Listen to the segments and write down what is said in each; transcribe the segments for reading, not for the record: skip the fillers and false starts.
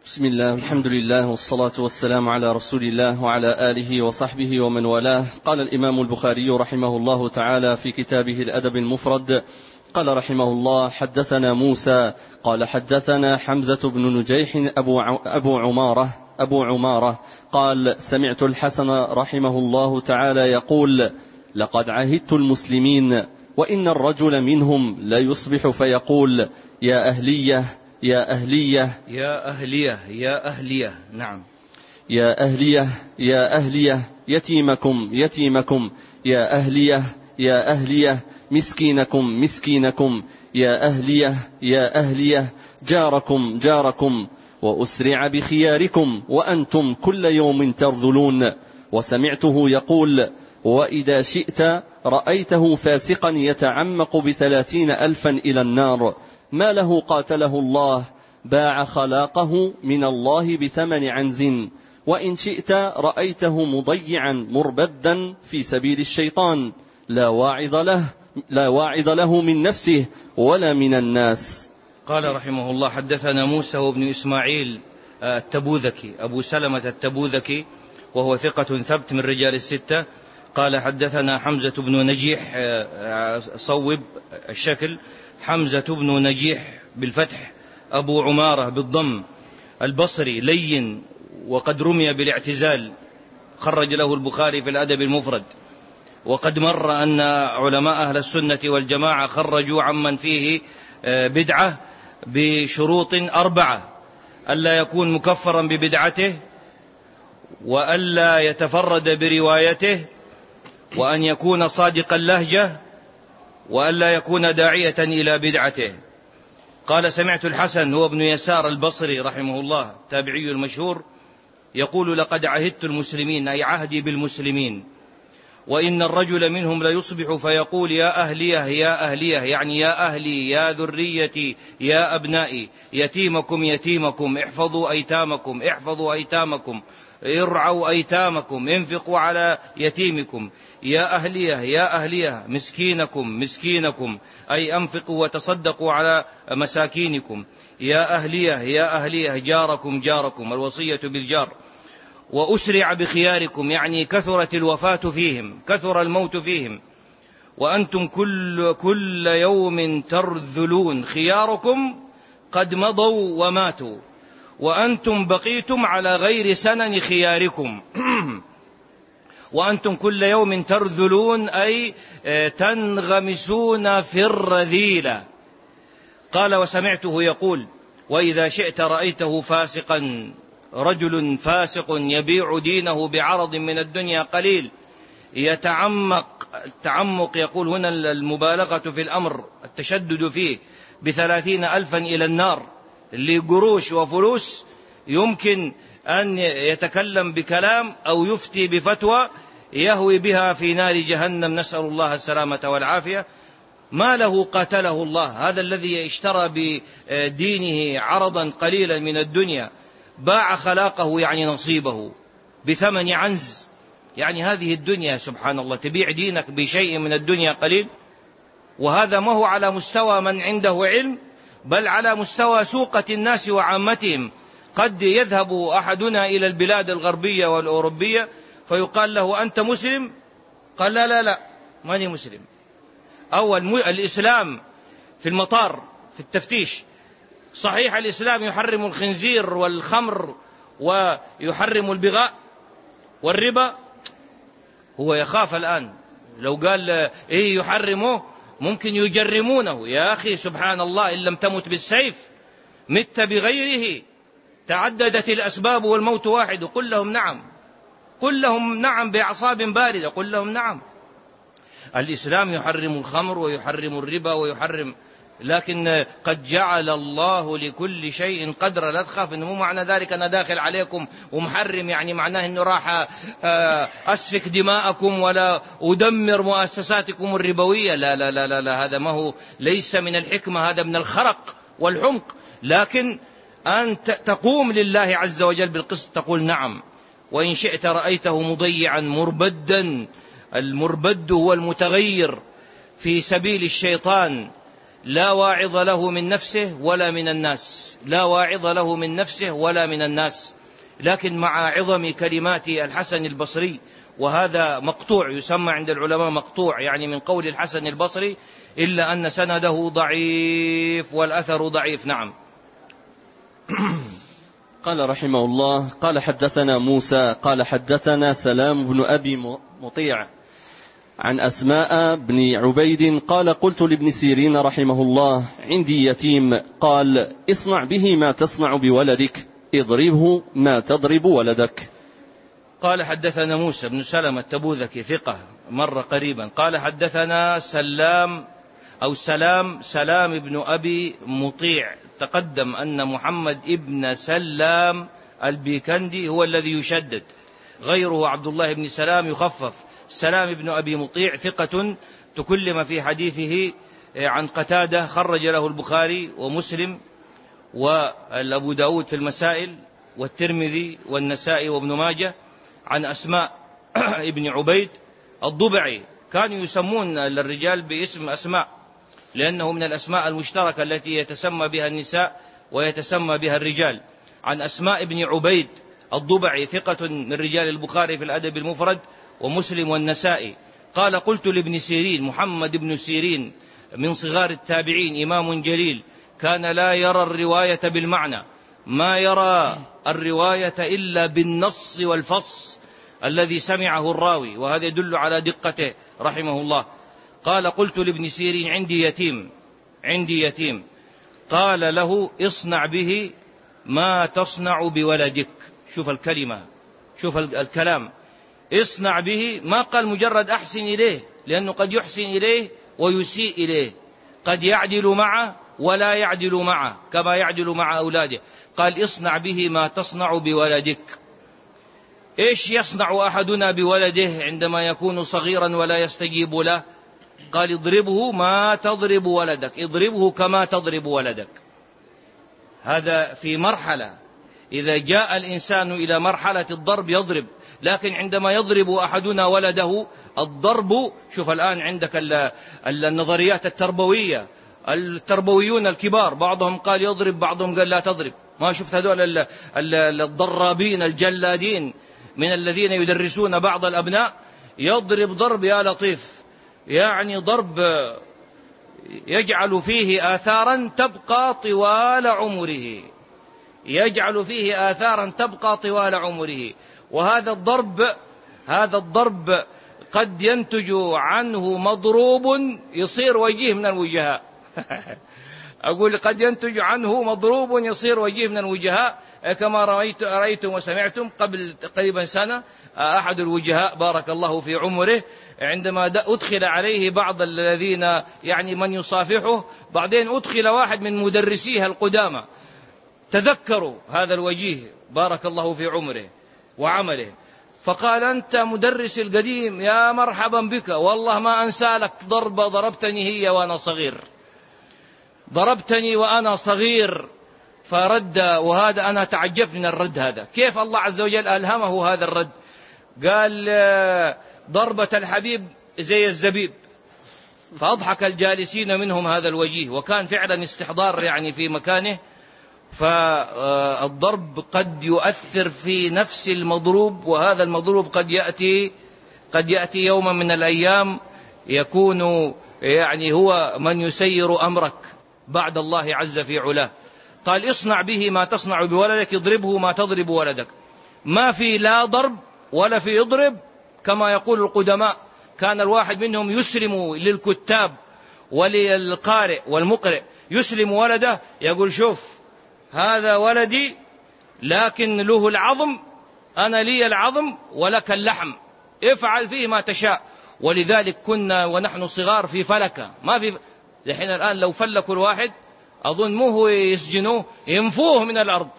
بسم الله الحمد لله والصلاة والسلام على رسول الله وعلى آله وصحبه ومن والاه. قال الإمام البخاري رحمه الله تعالى في كتابه الأدب المفرد قال رحمه الله: حدثنا موسى قال حدثنا حمزة بن نجيح أبو عمارة قال: سمعت الحسن رحمه الله تعالى يقول: لقد عهدت المسلمين وإن الرجل منهم لا يصبح فيقول: يا أهلية يا أهلية يا أهلية يا أهلية. نعم. يا أهلية يا أهلية يتيمكم يتيمكم، يا أهلية يا أهلية مسكينكم مسكينكم، يا أهلية يا أهلية جاركم جاركم، وأسرع بخياركم وأنتم كل يوم ترذلون. وسمعته يقول: وإذا شئت رأيته فاسقا يتعمق ب30,000 إلى النار، ما له قاتله الله، باع خلاقه من الله ب8 عنز. وإن شئت رأيته مضيعا مربدا في سبيل الشيطان، لا واعظ له من نفسه ولا من الناس. قال رحمه الله: حدثنا موسى وابن إسماعيل التبوذكي أبو سلمة التبوذكي، وهو ثقة ثبت من رجال الستة. قال: حدثنا حمزة بن نجيح، صوب الشكل، حمزة بن نجيح بالفتح، أبو عمارة بالضم، البصري، لين وقد رمي بالاعتزال، خرج له البخاري في الأدب المفرد. وقد مر أن علماء أهل السنة والجماعة خرجوا عمن فيه بدعة بشروط 4: ألا يكون مكفرا ببدعته، وألا يتفرد بروايته، وأن يكون صادق اللهجة، وألا يكون داعية إلى بدعته. قال: سمعت الحسن هو ابن يسار البصري رحمه الله تابعي المشهور يقول: لقد عهدت المسلمين، أي عهدي بالمسلمين، وإن الرجل منهم ليصبح فيقول: يا أهليه يا أهليه، يعني يا أهلي يا ذريتي يا أبنائي، يتيمكم يتيمكم، احفظوا أيتامكم احفظوا أيتامكم، ارعوا أيتامكم، انفقوا على يتيمكم، يا أهليه يا أهليه مسكينكم مسكينكم، أي أنفقوا وتصدقوا على مساكينكم، يا أهليه يا أهليه جاركم جاركم، الوصية بالجار. وأسرع بخياركم، يعني كثرت الوفاة فيهم، كثر الموت فيهم، وأنتم كل يوم ترذلون، خياركم قد مضوا وماتوا، وأنتم بقيتم على غير سنن خياركم. وأنتم كل يوم ترذلون، أي تنغمسون في الرذيلة. قال: وسمعته يقول: وإذا شئت رأيته فاسقا، رجل فاسق يبيع دينه بعرض من الدنيا قليل، يتعمق، التعمق يقول هنا المبالغة في الأمر، التشدد فيه، ب30,000 إلى النار، اللي قروش وفلوس يمكن أن يتكلم بكلام أو يفتي بفتوى يهوي بها في نار جهنم، نسأل الله السلامة والعافية. ما له قاتله الله، هذا الذي اشترى بدينه عرضا قليلا من الدنيا، باع خلاقه يعني نصيبه ب8 عنز، يعني هذه الدنيا سبحان الله تبيع دينك بشيء من الدنيا قليل. وهذا ما هو على مستوى من عنده علم، بل على مستوى سوقة الناس وعامتهم. قد يذهب أحدنا إلى البلاد الغربية والأوروبية فيقال له: أنت مسلم؟ قال: لا لا لا ماني مسلم. أول الإسلام في المطار في التفتيش، صحيح الإسلام يحرم الخنزير والخمر ويحرم البغاء والربا، هو يخاف الآن لو قال إيه يحرمه ممكن يجرمونه. يا أخي سبحان الله، إن لم تمت بالسيف مت بغيره، تعددت الأسباب والموت واحد. قل لهم نعم، قل لهم نعم بأعصاب باردة، قل لهم نعم. الإسلام يحرم الخمر ويحرم الربا ويحرم، لكن قد جعل الله لكل شيء قدرا. لا تخاف، إنه مو معنى ذلك أنا داخل عليكم ومحرم يعني معناه إنه راح أسفك دماءكم ولا أدمر مؤسساتكم الربوية. لا لا لا لا, لا. هذا ما هو، ليس من الحكمة، هذا من الخرق والحمق. لكن أن تقوم لله عز وجل بالقسط، تقول نعم. وإن شئت رأيته مضيعا مربدا، المربد هو المتغير في سبيل الشيطان، لا واعظ له من نفسه ولا من الناس. لا واعظ له من نفسه ولا من الناس، لكن مع عظم كلمات الحسن البصري، وهذا مقطوع يسمى عند العلماء مقطوع، يعني من قول الحسن البصري، إلا أن سنده ضعيف والأثر ضعيف. نعم. قال رحمه الله: قال حدثنا موسى قال حدثنا سلام بن أبي مطيع عن أسماء بن عبيد قال: قلت لابن سيرين رحمه الله: عندي يتيم، قال: اصنع به ما تصنع بولدك، اضربه ما تضرب ولدك. قال حدثنا موسى بن سلمة التبوذكي ثقة مر قريبا، قال حدثنا سلام بن أبي مطيع. تقدم أن محمد ابن سلام البيكندي هو الذي يشدد، غيره عبد الله بن سلام يخفف. سلام بن أبي مطيع ثقة تكلم في حديثه عن قتادة، خرج له البخاري ومسلم وأبو داود في المسائل والترمذي والنسائي وابن ماجه، عن أسماء ابن عبيد الضبعي. كانوا يسمون الرجال باسم أسماء لأنه من الأسماء المشتركة التي يتسمى بها النساء ويتسمى بها الرجال. عن أسماء ابن عبيد الضبعي ثقة من رجال البخاري في الأدب المفرد ومسلم والنسائي. قال: قلت لابن سيرين، محمد بن سيرين من صغار التابعين، إمام جليل، كان لا يرى الرواية بالمعنى، ما يرى الرواية إلا بالنص والفص الذي سمعه الراوي، وهذا يدل على دقته رحمه الله. قال: قلت لابن سيرين: عندي يتيم، قال له: اصنع به ما تصنع بولدك. شوف الكلمة، شوف الكلام، اصنع به، ما قال مجرد أحسن إليه، لأنه قد يحسن إليه ويسيء إليه، قد يعدل معه ولا يعدل معه كما يعدل مع أولاده. قال: اصنع به ما تصنع بولدك. إيش يصنع أحدنا بولده عندما يكون صغيرا ولا يستجيب له؟ قال: اضربه ما تضرب ولدك، اضربه كما تضرب ولدك. هذا في مرحلة، إذا جاء الإنسان إلى مرحلة الضرب يضرب، لكن عندما يضرب أحدنا ولده الضرب، شوف الآن عندك النظريات التربوية، التربويون الكبار بعضهم قال يضرب، بعضهم قال لا تضرب. ما شفت هذول الضرابين الجلادين من الذين يدرسون بعض الأبناء؟ يضرب ضرب يا لطيف، يعني ضرب يجعل فيه آثارا تبقى طوال عمره، يجعل فيه آثارا تبقى طوال عمره. وهذا الضرب قد ينتج عنه مضروب يصير وجيه من الوجهاء. أقول قد ينتج عنه مضروب يصير وجيه من الوجهاء، كما رأيتم وسمعتم قبل تقريبا سنة أحد الوجهاء بارك الله في عمره عندما أدخل عليه بعض الذين يعني من يصافحه، بعدين أدخل واحد من مدرسيها القدامى، تذكروا هذا الوجيه بارك الله في عمره وعمله، فقال: أنت مدرس القديم، يا مرحبا بك، والله ما أنسى لك ضربة ضربتني هي وأنا صغير، ضربتني وأنا صغير. فرد، وهذا أنا تعجبت من الرد هذا، كيف الله عز وجل ألهمه هذا الرد؟ قال: ضربة الحبيب زي الزبيب. فأضحك الجالسين منهم هذا الوجيه، وكان فعلا استحضار يعني في مكانه. فالضرب قد يؤثر في نفس المضروب، وهذا المضروب قد يأتي يوما من الأيام يكون يعني هو من يسير أمرك بعد الله عز في علاه. قال: اصنع به ما تصنع بولدك، اضربه ما تضرب ولدك. ما في لا ضرب ولا في اضرب، كما يقول القدماء. كان الواحد منهم يسلم للكتاب وللقارئ والمقرئ، يسلم ولده، يقول: شوف هذا ولدي لكن له العظم، أنا لي العظم ولك اللحم، افعل فيه ما تشاء. ولذلك كنا ونحن صغار في فلكة، ما في لحين الآن لو فلكوا الواحد أظن مو هو يسجنوه، ينفوه من الأرض.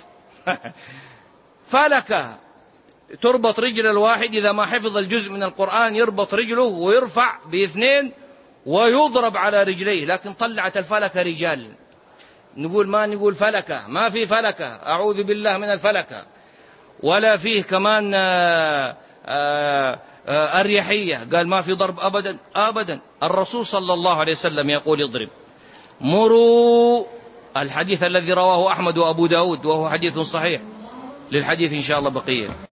فلكة تربط رجل الواحد إذا ما حفظ الجزء من القرآن، يربط رجله ويرفع باثنين ويضرب على رجليه. لكن طلعت الفلكة رجال، ما نقول فلكة، ما في فلكة، أعوذ بالله من الفلكة. ولا فيه كمان أريحية، قال ما في ضرب أبدا. الرسول صلى الله عليه وسلم يقول: اضرب، مروا الحديث الذي رواه أحمد وأبو داود، وهو حديث صحيح. للحديث إن شاء الله بقية.